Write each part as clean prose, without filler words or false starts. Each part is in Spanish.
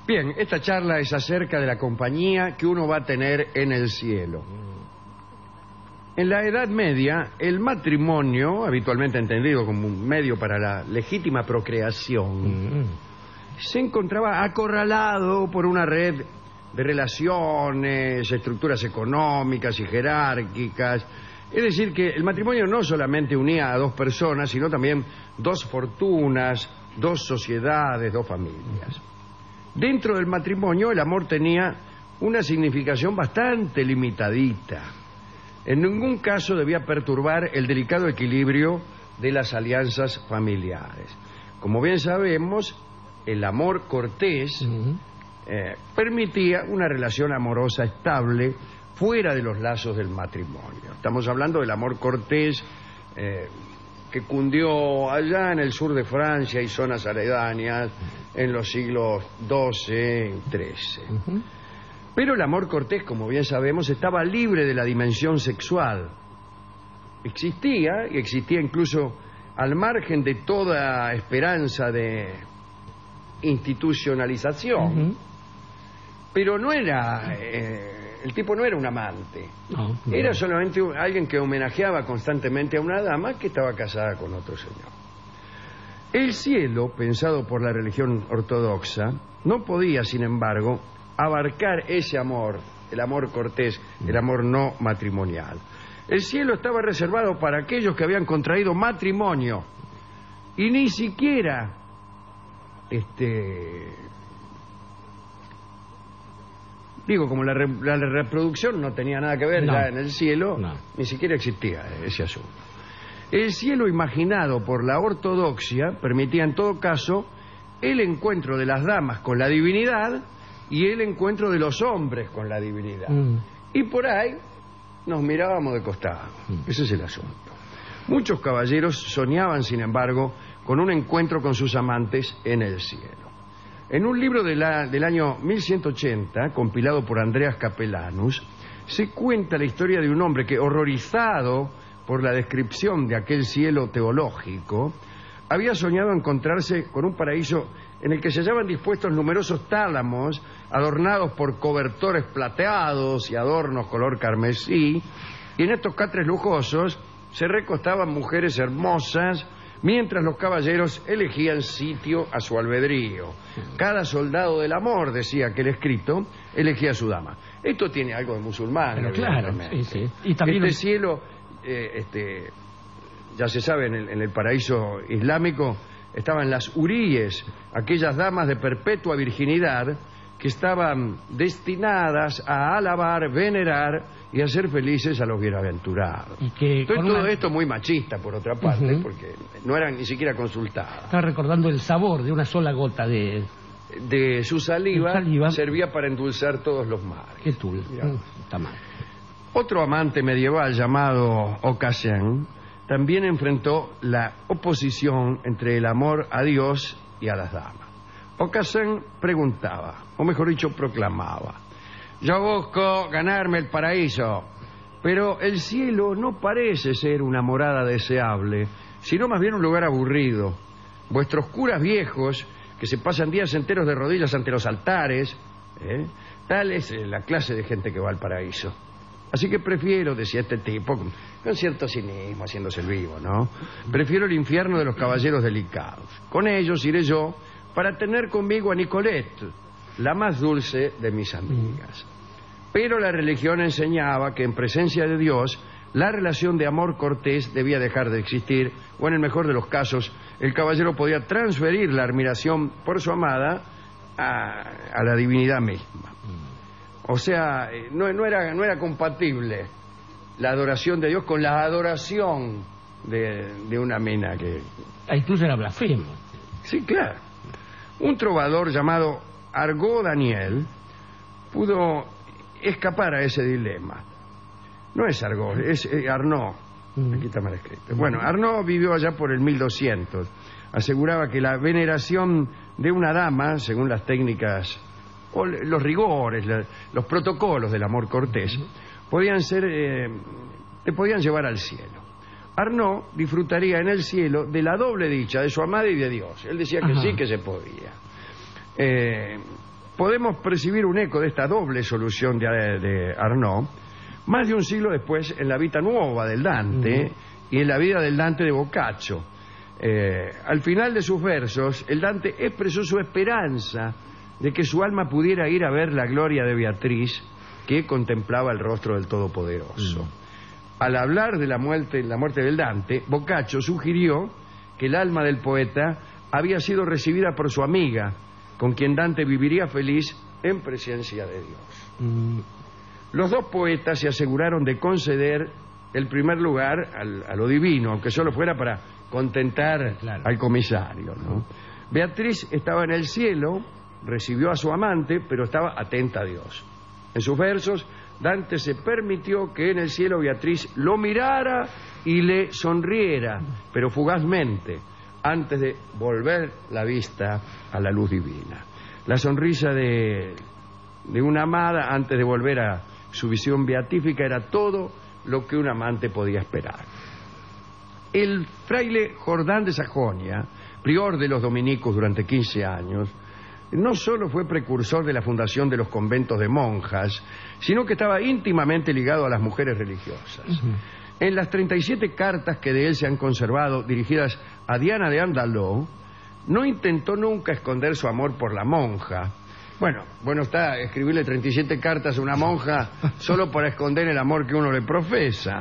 Bien, esta charla es acerca de la compañía que uno va a tener en el cielo. En la Edad Media, el matrimonio, habitualmente entendido como un medio para la legítima procreación, se encontraba acorralado por una red de relaciones, estructuras económicas y jerárquicas. Es decir, que el matrimonio no solamente unía a dos personas, sino también dos fortunas, dos sociedades, dos familias. Dentro del matrimonio, el amor tenía una significación bastante limitadita. En ningún caso debía perturbar el delicado equilibrio de las alianzas familiares. Como bien sabemos, el amor cortés permitía una relación amorosa estable fuera de los lazos del matrimonio. Estamos hablando del amor cortés que cundió allá en el sur de Francia y zonas aledañas en los siglos XII y XIII. Pero el amor cortés, como bien sabemos, estaba libre de la dimensión sexual. Existía, y existía incluso al margen de toda esperanza de institucionalización, pero no era... el tipo no era un amante, no. Era solamente alguien que homenajeaba constantemente a una dama que estaba casada con otro señor. El cielo, pensado por la religión ortodoxa, no podía, sin embargo, abarcar ese amor, el amor cortés, el amor no matrimonial. El cielo estaba reservado para aquellos que habían contraído matrimonio y ni siquiera digo, como la reproducción no tenía nada que ver ya en el cielo, ni siquiera existía ese asunto. El cielo imaginado por la ortodoxia permitía en todo caso el encuentro de las damas con la divinidad y el encuentro de los hombres con la divinidad. Y por ahí nos mirábamos de costado. Ese es el asunto. Muchos caballeros soñaban, sin embargo, con un encuentro con sus amantes en el cielo. En un libro del año 1180, compilado por Andreas Capellanus, se cuenta la historia de un hombre que, horrorizado por la descripción de aquel cielo teológico, había soñado encontrarse con un paraíso en el que se hallaban dispuestos numerosos tálamos adornados por cobertores plateados y adornos color carmesí, y en estos catres lujosos se recostaban mujeres hermosas mientras los caballeros elegían sitio a su albedrío. Cada soldado del amor, decía aquel escrito, elegía a su dama. Esto tiene algo de musulmán. Pero claro, sí. Y también este cielo, ya se sabe, en el paraíso islámico estaban las huríes, aquellas damas de perpetua virginidad que estaban destinadas a alabar, venerar y hacer felices a los bienaventurados. Todo esto muy machista, por otra parte, porque no eran ni siquiera consultadas. Está recordando el sabor de una sola gota de su saliva, servía para endulzar todos los mares. Qué tul, está mal. Otro amante medieval llamado Aucassin también enfrentó la oposición entre el amor a Dios y a las damas. Aucassin preguntaba, o mejor dicho, proclamaba: yo busco ganarme el paraíso, pero el cielo no parece ser una morada deseable, sino más bien un lugar aburrido. Vuestros curas viejos, que se pasan días enteros de rodillas ante los altares, tal es la clase de gente que va al paraíso. Así que prefiero, decía este tipo, con cierto cinismo, haciéndose el vivo, ¿no? Prefiero el infierno de los caballeros delicados. Con ellos iré yo para tener conmigo a Nicolette, la más dulce de mis amigas. Pero la religión enseñaba que en presencia de Dios la relación de amor cortés debía dejar de existir, o en el mejor de los casos el caballero podía transferir la admiración por su amada a la divinidad misma. O sea, no era compatible la adoración de Dios con la adoración de una mina que... Incluso era blasfemo. Sí, claro. Un trovador llamado Argaud Daniel pudo escapar a ese dilema. No es Argaud, es Arnaud. Aquí está mal escrito. Bueno, Arnaud vivió allá por el 1200. Aseguraba que la veneración de una dama, según las técnicas o los rigores, los protocolos del amor cortés, te podían llevar al cielo. Arnaud disfrutaría en el cielo de la doble dicha de su amada y de Dios. Él decía que sí, que se podía. podemos percibir un eco de esta doble solución de Arnaud más de un siglo después en la Vita Nuova del Dante y en la vida del Dante de Boccaccio. Al final de sus versos, el Dante expresó su esperanza de que su alma pudiera ir a ver la gloria de Beatriz, que contemplaba el rostro del Todopoderoso. Al hablar de la muerte del Dante, Boccaccio sugirió que el alma del poeta había sido recibida por su amiga, con quien Dante viviría feliz en presencia de Dios. Los dos poetas se aseguraron de conceder el primer lugar a lo divino, aunque solo fuera para contentar al comisario, ¿no? Beatriz estaba en el cielo, recibió a su amante, pero estaba atenta a Dios. En sus versos, Dante se permitió que en el cielo Beatriz lo mirara y le sonriera, pero fugazmente, antes de volver la vista a la luz divina. La sonrisa de una amada antes de volver a su visión beatífica era todo lo que un amante podía esperar. El fraile Jordán de Sajonia, prior de los dominicos durante 15 años, no solo fue precursor de la fundación de los conventos de monjas, sino que estaba íntimamente ligado a las mujeres religiosas. En las 37 cartas que de él se han conservado, dirigidas a Diana de Andaló, no intentó nunca esconder su amor por la monja. Bueno está escribirle 37 cartas a una monja solo para esconder el amor que uno le profesa.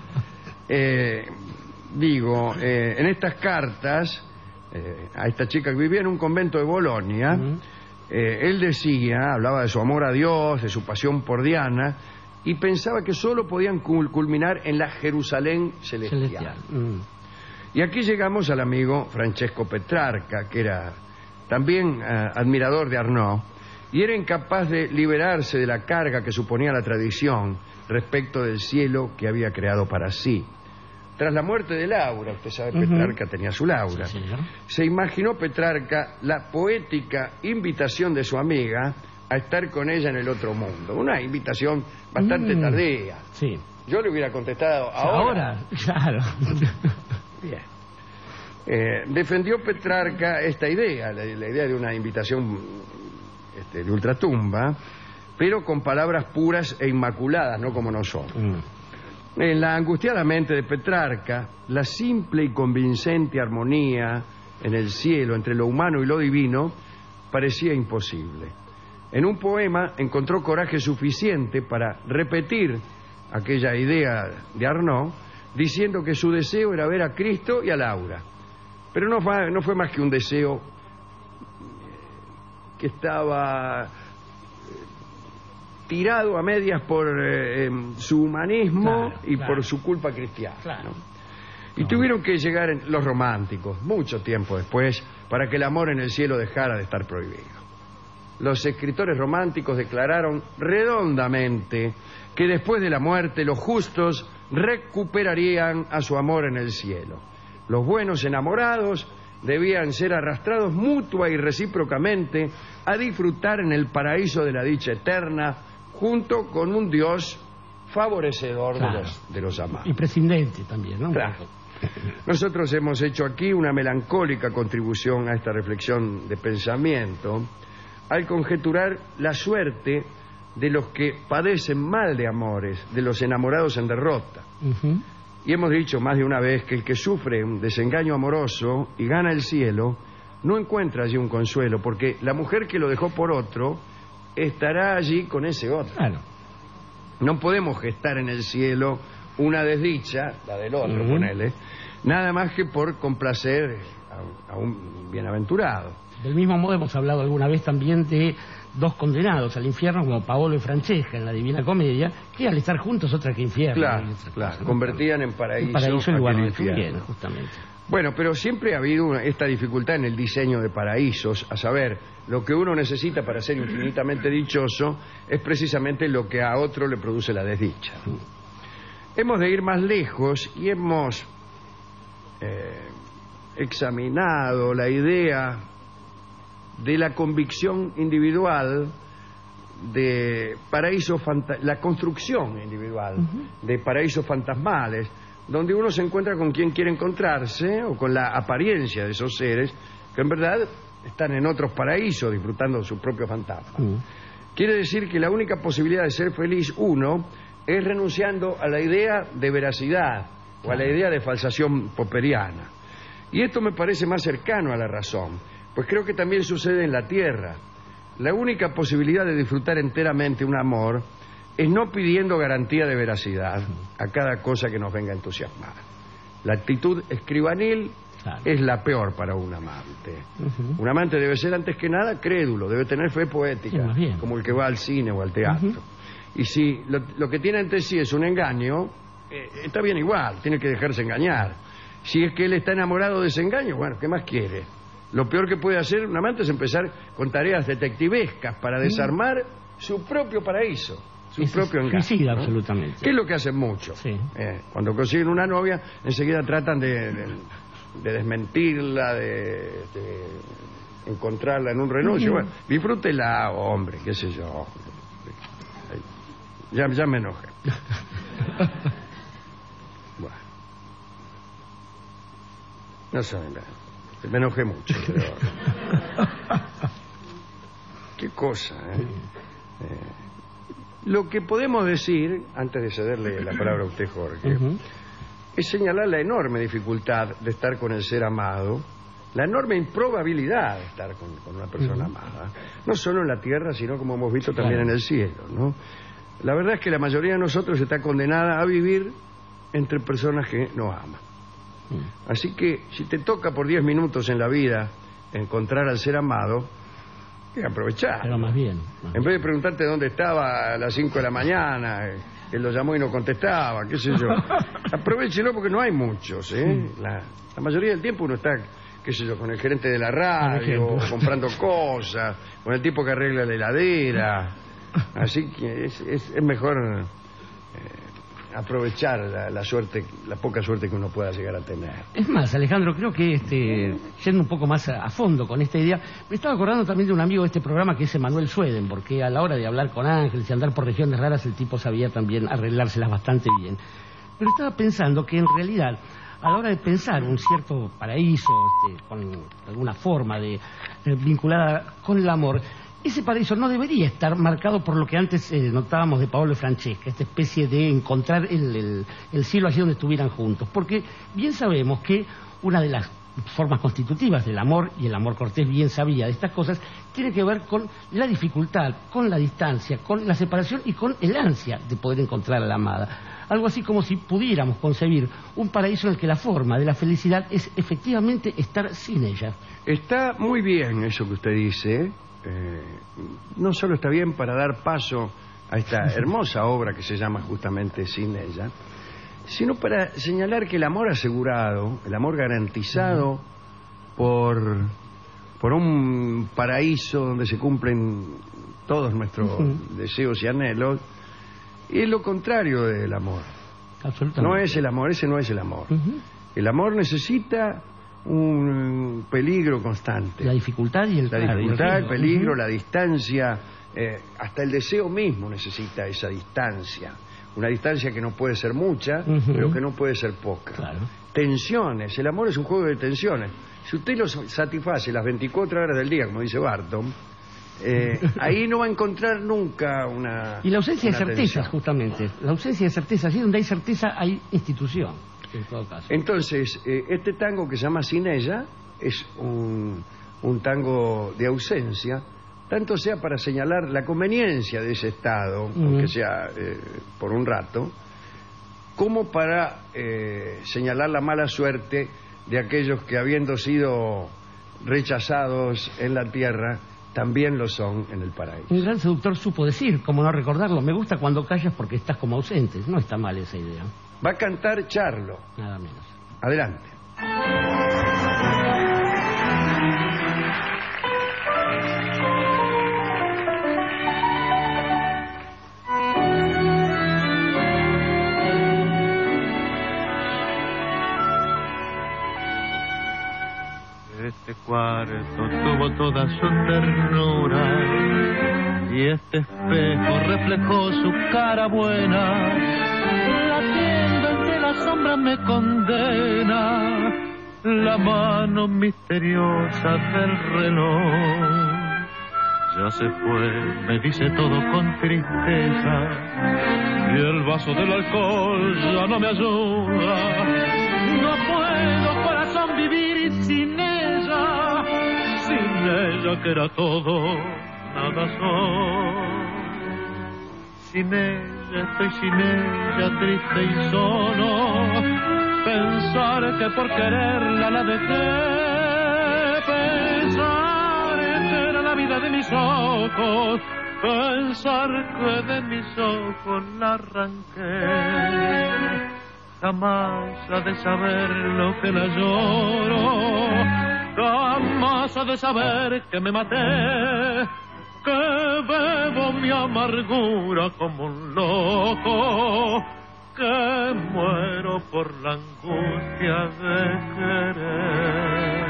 En estas cartas, a esta chica que vivía en un convento de Bolonia, él hablaba de su amor a Dios, de su pasión por Diana, y pensaba que solo podían culminar en la Jerusalén celestial. Y aquí llegamos al amigo Francesco Petrarca, que era también admirador de Arnaud, y era incapaz de liberarse de la carga que suponía la tradición respecto del cielo que había creado para sí. Tras la muerte de Laura, usted sabe, Petrarca tenía su Laura, sí, se imaginó Petrarca la poética invitación de su amiga a estar con ella en el otro mundo. Una invitación bastante tardía. Sí. Yo le hubiera contestado ahora. Claro. Bien. Defendió Petrarca esta idea, la idea de una invitación de ultratumba, pero con palabras puras e inmaculadas, no como nosotros. En la angustiada mente de Petrarca, la simple y convincente armonía en el cielo entre lo humano y lo divino parecía imposible. En un poema encontró coraje suficiente para repetir aquella idea de Arnaud, diciendo que su deseo era ver a Cristo y a Laura. Pero no fue más que un deseo que estaba tirado a medias por su humanismo por su culpa cristiana, ¿no? Y tuvieron que llegar los románticos, mucho tiempo después, para que el amor en el cielo dejara de estar prohibido. Los escritores románticos declararon redondamente que después de la muerte los justos recuperarían a su amor en el cielo. Los buenos enamorados debían ser arrastrados mutua y recíprocamente a disfrutar en el paraíso de la dicha eterna, junto con un Dios favorecedor de los amados. Y prescindente también, ¿no? Claro. Nosotros hemos hecho aquí una melancólica contribución a esta reflexión de pensamiento al conjeturar la suerte de los que padecen mal de amores, de los enamorados en derrota. Y hemos dicho más de una vez que el que sufre un desengaño amoroso y gana el cielo no encuentra allí un consuelo, porque la mujer que lo dejó por otro estará allí con ese otro. Claro. No podemos gestar en el cielo una desdicha, la del otro, ponele, nada más que por complacer a un bienaventurado. Del mismo modo hemos hablado alguna vez también de dos condenados al infierno como Paolo y Francesca en la Divina Comedia, que al estar juntos otra que infierno. Claro, convertían en paraíso en lugar de infierno. infierno, justamente. Bueno, pero siempre ha habido esta dificultad en el diseño de paraísos, a saber, lo que uno necesita para ser infinitamente dichoso es precisamente lo que a otro le produce la desdicha. Hemos de ir más lejos y hemos examinado la idea de la convicción individual de paraísos, la construcción individual de paraísos fantasmales, donde uno se encuentra con quien quiere encontrarse o con la apariencia de esos seres que en verdad están en otros paraísos disfrutando de sus propios fantasmas. Quiere decir que la única posibilidad de ser feliz uno es renunciando a la idea de veracidad o a la idea de falsación popperiana. Y esto me parece más cercano a la razón, pues creo que también sucede en la tierra. La única posibilidad de disfrutar enteramente un amor es no pidiendo garantía de veracidad a cada cosa que nos venga a entusiasmar. La actitud escribanil es la peor para un amante. Un amante debe ser antes que nada crédulo, debe tener fe poética, como el que va al cine o al teatro. Y si lo que tiene ante sí es un engaño, está bien igual, tiene que dejarse engañar. Si es que él está enamorado de ese engaño, bueno, ¿qué más quiere? Lo peor que puede hacer un amante es empezar con tareas detectivescas para desarmar su propio paraíso, su propio engaño. Suicida, absolutamente. ¿Qué es lo que hacen muchos? Sí. Cuando consiguen una novia, enseguida tratan de desmentirla, de encontrarla en un renuncio. Bueno, disfrútela, hombre, qué sé yo. Ya me enojé. Bueno. No saben nada. Me enojé mucho. Pero... Qué cosa, ¿eh? Lo que podemos decir, antes de cederle la palabra a usted, Jorge, es señalar la enorme dificultad de estar con el ser amado, la enorme improbabilidad de estar con una persona amada, no solo en la tierra, sino, como hemos visto, también en el cielo, ¿no? La verdad es que la mayoría de nosotros está condenada a vivir entre personas que no aman. Así que, si te toca por 10 minutos en la vida encontrar al ser amado, hay que aprovechar. Pero más bien. En vez de preguntarte dónde estaba a las 5 de la mañana, que lo llamó y no contestaba, qué sé yo. Aprovechelo porque no hay muchos, ¿eh? La mayoría del tiempo uno está, qué sé yo, con el gerente de la radio, comprando cosas, con el tipo que arregla la heladera. Así que es mejor aprovechar la suerte, la poca suerte que uno pueda llegar a tener. Es más, Alejandro, creo que yendo un poco más a fondo con esta idea, me estaba acordando también de un amigo de este programa que es Emanuel Sueden, porque a la hora de hablar con ángeles y andar por regiones raras, el tipo sabía también arreglárselas bastante bien. Pero estaba pensando que en realidad, a la hora de pensar un cierto paraíso, con alguna forma vinculada con el amor, ese paraíso no debería estar marcado por lo que antes notábamos de Paolo y Francesca, esta especie de encontrar el cielo allí donde estuvieran juntos. Porque bien sabemos que una de las formas constitutivas del amor, y el amor cortés bien sabía de estas cosas, tiene que ver con la dificultad, con la distancia, con la separación y con el ansia de poder encontrar a la amada. Algo así como si pudiéramos concebir un paraíso en el que la forma de la felicidad es efectivamente estar sin ella. Está muy bien eso que usted dice. No solo está bien para dar paso a esta hermosa obra que se llama justamente Sin ella, sino para señalar que el amor asegurado, el amor garantizado por un paraíso donde se cumplen todos nuestros deseos y anhelos, es lo contrario del amor. No es el amor, ese no es el amor. El amor necesita un peligro constante. La dificultad y el peligro, la distancia, hasta el deseo mismo necesita esa distancia. Una distancia que no puede ser mucha, pero que no puede ser poca. Tensiones, el amor es un juego de tensiones. Si usted lo satisface las 24 horas del día, como dice Barton, ahí no va a encontrar nunca una... Y la ausencia de certezas, justamente. La ausencia de certezas, allí donde hay certeza hay institución. En todo caso. Entonces, este tango que se llama Sin ella es un tango de ausencia, tanto sea para señalar la conveniencia de ese estado, aunque sea por un rato, como para señalar la mala suerte de aquellos que, habiendo sido rechazados en la tierra, también lo son en el paraíso. Un gran seductor supo decir, como no recordarlo, me gusta cuando callas porque estás como ausente. No está mal esa idea. Va a cantar Charlo. Nada menos. Adelante. Este cuarto tuvo toda su ternura y este espejo reflejó su cara buena. La tienda entre las sombras me condena la mano misteriosa del reloj. Ya se fue, me dice todo con tristeza, y el vaso del alcohol ya no me ayuda. No puedo, corazón, vivir sin ella que era todo, nada soy. Sin ella, estoy sin ella, triste y solo. Pensar que por quererla la dejé, pensar que era la vida de mis ojos, pensar que de mis ojos la arranqué. Jamás ha de saber lo que la lloro, jamás ha de saber que me maté, que bebo mi amargura como un loco, que muero por la angustia de querer.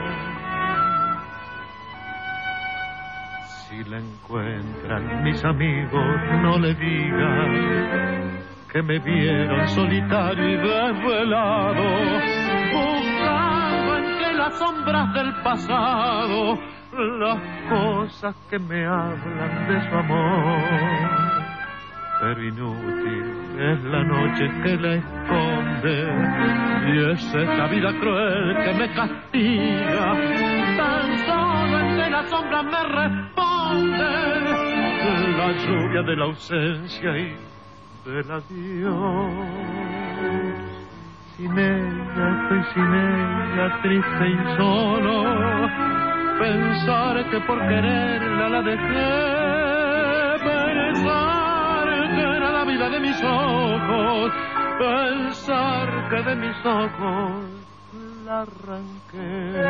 Si la encuentran mis amigos, no le digan que me vieron solitario y desvelado, buscando entre las sombras del pasado las cosas que me hablan de su amor. Pero inútil es la noche que la esconde, y es esta vida cruel que me castiga. Tan solo entre las sombras me responde la lluvia de la ausencia y del adiós. Sin ella, estoy sin ella, triste y solo. Pensar que por quererla la dejé, pensar que era la vida de mis ojos, pensar que de mis ojos la arranqué.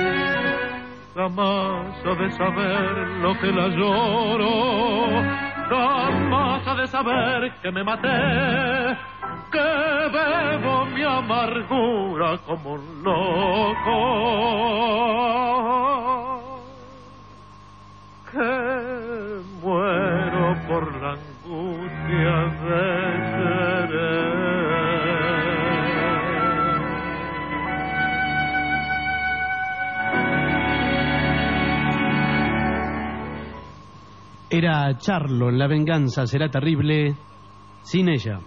Jamás ha de saber lo que la lloro, jamás ha de saber que me maté, que bebo mi amargura como un loco, que muero por la angustia de querer. Era Charlo, La venganza será terrible sin ella.